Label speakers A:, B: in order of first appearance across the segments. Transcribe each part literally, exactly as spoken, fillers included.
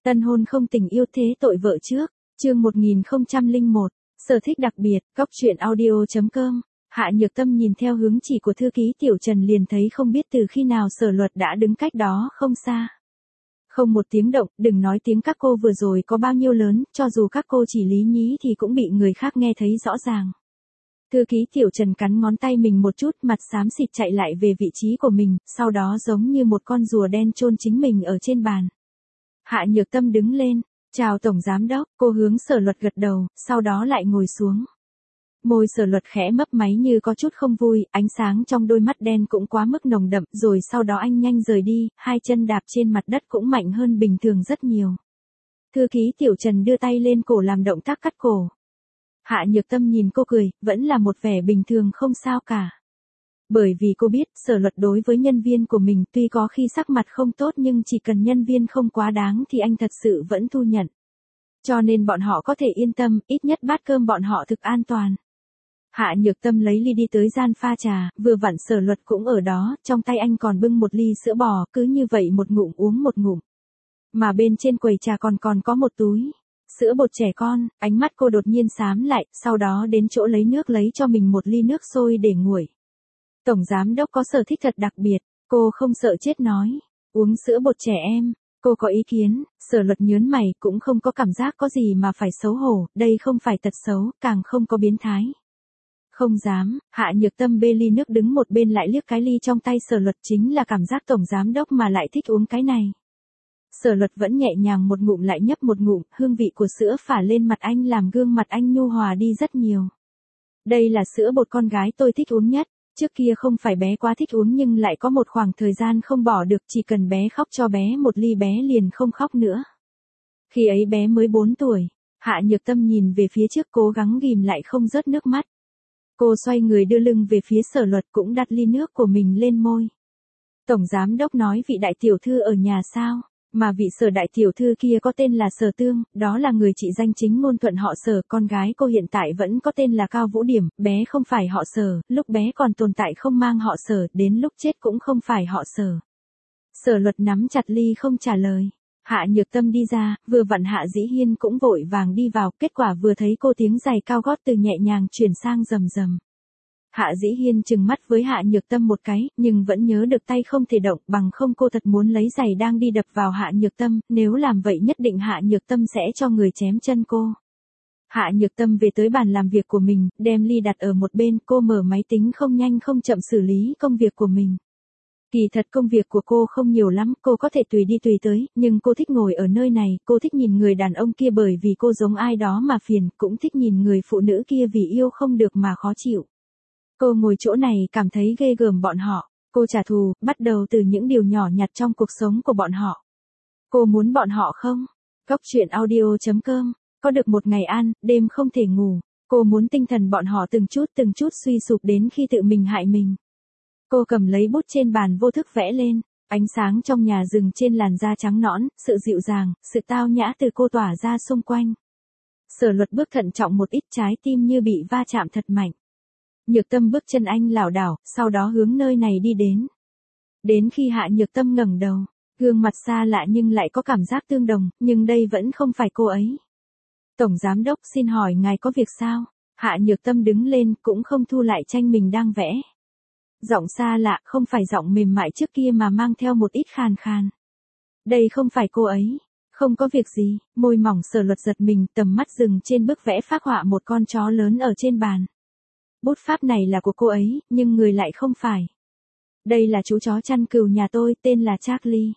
A: Tân hôn không tình yêu thế tội vợ trước, chương một nghìn không trăm lẻ một, sở thích đặc biệt, góc truyện audio chấm com. Hạ Nhược Tâm nhìn theo hướng chỉ của thư ký Tiểu Trần liền thấy không biết từ khi nào Sở Luật đã đứng cách đó không xa. Không một tiếng động, đừng nói tiếng các cô vừa rồi có bao nhiêu lớn, cho dù các cô chỉ lý nhí thì cũng bị người khác nghe thấy rõ ràng. Thư ký Tiểu Trần cắn ngón tay mình một chút, mặt xám xịt chạy lại về vị trí của mình, sau đó giống như một con rùa đen chôn chính mình ở trên bàn. Hạ Nhược Tâm đứng lên, chào Tổng Giám Đốc, cô hướng Sở Luật gật đầu, sau đó lại ngồi xuống. Môi Sở Luật khẽ mấp máy như có chút không vui, ánh sáng trong đôi mắt đen cũng quá mức nồng đậm, rồi sau đó anh nhanh rời đi, hai chân đạp trên mặt đất cũng mạnh hơn bình thường rất nhiều. Thư ký Tiểu Trần đưa tay lên cổ làm động tác cắt cổ. Hạ Nhược Tâm nhìn cô cười, vẫn là một vẻ bình thường không sao cả. Bởi vì cô biết, Sở Luật đối với nhân viên của mình tuy có khi sắc mặt không tốt nhưng chỉ cần nhân viên không quá đáng thì anh thật sự vẫn thu nhận. Cho nên bọn họ có thể yên tâm, ít nhất bát cơm bọn họ thực an toàn. Hạ Nhược Tâm lấy ly đi tới gian pha trà, vừa vặn Sở Luật cũng ở đó, trong tay anh còn bưng một ly sữa bò, cứ như vậy một ngụm uống một ngụm. Mà bên trên quầy trà còn còn có một túi sữa bột trẻ con, ánh mắt cô đột nhiên xám lại, sau đó đến chỗ lấy nước lấy cho mình một ly nước sôi để nguội. Tổng Giám Đốc có sở thích thật đặc biệt, cô không sợ chết nói, uống sữa bột trẻ em, cô có ý kiến, Sở Luật nhớn mày cũng không có cảm giác có gì mà phải xấu hổ, đây không phải tật xấu, càng không có biến thái. Không dám, Hạ Nhược Tâm bê ly nước đứng một bên lại liếc cái ly trong tay Sở Luật chính là cảm giác Tổng Giám Đốc mà lại thích uống cái này. Sở Luật vẫn nhẹ nhàng một ngụm lại nhấp một ngụm, hương vị của sữa phả lên mặt anh làm gương mặt anh nhu hòa đi rất nhiều. Đây là sữa bột con gái tôi thích uống nhất. Trước kia không phải bé quá thích uống nhưng lại có một khoảng thời gian không bỏ được, chỉ cần bé khóc cho bé một ly bé liền không khóc nữa. Khi ấy bé mới bốn tuổi, Hạ Nhược Tâm nhìn về phía trước cố gắng ghim lại không rớt nước mắt. Cô xoay người đưa lưng về phía Sở Luật cũng đặt ly nước của mình lên môi. Tổng Giám Đốc nói vị đại tiểu thư ở nhà sao, mà vị Sở đại tiểu thư kia có tên là Sở Tương, đó là người chị danh chính ngôn thuận họ Sở, con gái cô hiện tại vẫn có tên là Cao Vũ Điểm, bé không phải họ Sở, lúc bé còn tồn tại không mang họ Sở, đến lúc chết cũng không phải họ Sở. Sở Luật nắm chặt ly không trả lời. Hạ Nhược Tâm đi ra, vừa vặn Hạ Dĩ Hiên cũng vội vàng đi vào, kết quả vừa thấy cô tiếng giày cao gót từ nhẹ nhàng chuyển sang rầm rầm. Hạ Dĩ Hiên trừng mắt với Hạ Nhược Tâm một cái, nhưng vẫn nhớ được tay không thể động, bằng không cô thật muốn lấy giày đang đi đập vào Hạ Nhược Tâm, nếu làm vậy nhất định Hạ Nhược Tâm sẽ cho người chém chân cô. Hạ Nhược Tâm về tới bàn làm việc của mình, đem ly đặt ở một bên, cô mở máy tính không nhanh không chậm xử lý công việc của mình. Kỳ thật công việc của cô không nhiều lắm, cô có thể tùy đi tùy tới, nhưng cô thích ngồi ở nơi này, cô thích nhìn người đàn ông kia bởi vì cô giống ai đó mà phiền, cũng thích nhìn người phụ nữ kia vì yêu không được mà khó chịu. Cô ngồi chỗ này cảm thấy ghê gớm bọn họ, cô trả thù, bắt đầu từ những điều nhỏ nhặt trong cuộc sống của bọn họ. Cô muốn bọn họ không? Góc truyện audio chấm com, có được một ngày ăn, đêm không thể ngủ, cô muốn tinh thần bọn họ từng chút từng chút suy sụp đến khi tự mình hại mình. Cô cầm lấy bút trên bàn vô thức vẽ lên, ánh sáng trong nhà rừng trên làn da trắng nõn, sự dịu dàng, sự tao nhã từ cô tỏa ra xung quanh. Sở Luật bước thận trọng một ít, trái tim như bị va chạm thật mạnh. Nhược Tâm bước chân anh lảo đảo, sau đó hướng nơi này đi đến. Đến khi Hạ Nhược Tâm ngẩng đầu, gương mặt xa lạ nhưng lại có cảm giác tương đồng, nhưng đây vẫn không phải cô ấy. Tổng Giám Đốc xin hỏi ngài có việc sao? Hạ Nhược Tâm đứng lên cũng không thu lại tranh mình đang vẽ. Giọng xa lạ, không phải giọng mềm mại trước kia mà mang theo một ít khàn khàn. Đây không phải cô ấy. Không có việc gì, môi mỏng Sở Luật giật mình, tầm mắt dừng trên bức vẽ phác họa một con chó lớn ở trên bàn. Bút pháp này là của cô ấy, nhưng người lại không phải. Đây là chú chó chăn cừu nhà tôi, tên là Charlie.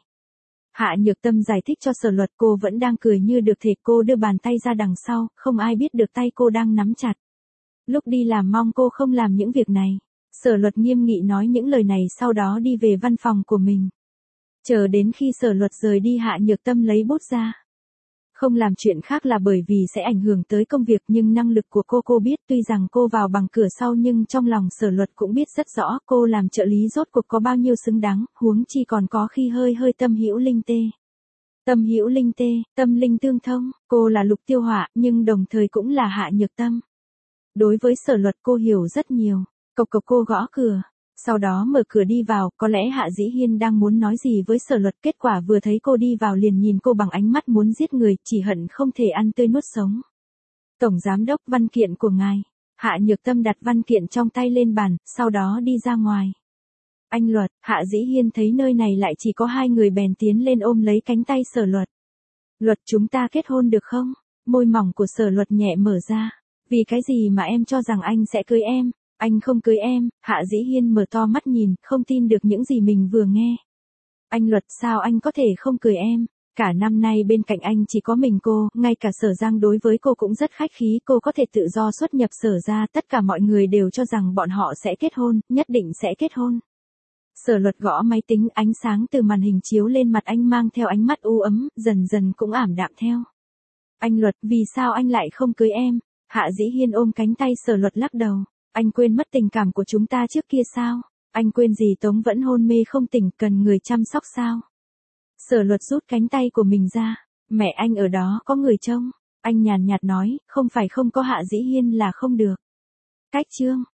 A: Hạ Nhược Tâm giải thích cho Sở Luật, cô vẫn đang cười như được thể, cô đưa bàn tay ra đằng sau, không ai biết được tay cô đang nắm chặt. Lúc đi làm mong cô không làm những việc này. Sở Luật nghiêm nghị nói những lời này sau đó đi về văn phòng của mình. Chờ đến khi Sở Luật rời đi Hạ Nhược Tâm lấy bút ra. Không làm chuyện khác là bởi vì sẽ ảnh hưởng tới công việc nhưng năng lực của cô cô biết, tuy rằng cô vào bằng cửa sau nhưng trong lòng Sở Luật cũng biết rất rõ cô làm trợ lý rốt cuộc có bao nhiêu xứng đáng, huống chi còn có khi hơi hơi tâm hữu linh tê. Tâm hữu linh tê, tâm linh tương thông, cô là Lục Tiêu Họa nhưng đồng thời cũng là Hạ Nhược Tâm. Đối với Sở Luật cô hiểu rất nhiều. Cộc cộc cô gõ cửa. Sau đó mở cửa đi vào, có lẽ Hạ Dĩ Hiên đang muốn nói gì với Sở Luật, kết quả vừa thấy cô đi vào liền nhìn cô bằng ánh mắt muốn giết người, chỉ hận không thể ăn tươi nuốt sống. Tổng Giám đốc, văn kiện của ngài. Hạ Nhược Tâm đặt văn kiện trong tay lên bàn, sau đó đi ra ngoài. Anh Luật, Hạ Dĩ Hiên thấy nơi này lại chỉ có hai người bèn tiến lên ôm lấy cánh tay Sở Luật. Luật, chúng ta kết hôn được không? Môi mỏng của Sở Luật nhẹ mở ra. Vì cái gì mà em cho rằng anh sẽ cưới em? Anh không cưới em. Hạ Dĩ Hiên mở to mắt nhìn, không tin được những gì mình vừa nghe. Anh Luật, sao anh có thể không cưới em? Cả năm nay bên cạnh anh chỉ có mình cô, ngay cả Sở Giang đối với cô cũng rất khách khí, cô có thể tự do xuất nhập Sở ra, tất cả mọi người đều cho rằng bọn họ sẽ kết hôn, nhất định sẽ kết hôn. Sở Luật gõ máy tính, ánh sáng từ màn hình chiếu lên mặt anh mang theo ánh mắt u ấm, dần dần cũng ảm đạm theo. Anh Luật, vì sao anh lại không cưới em? Hạ Dĩ Hiên ôm cánh tay Sở Luật lắc đầu. Anh quên mất tình cảm của chúng ta trước kia sao? Anh quên gì Tống vẫn hôn mê không tỉnh, cần người chăm sóc sao? Sở Luật rút cánh tay của mình ra. Mẹ anh ở đó, có người trông. Anh nhàn nhạt nói, không phải không có Hạ Dĩ Hiên là không được. Cách chương.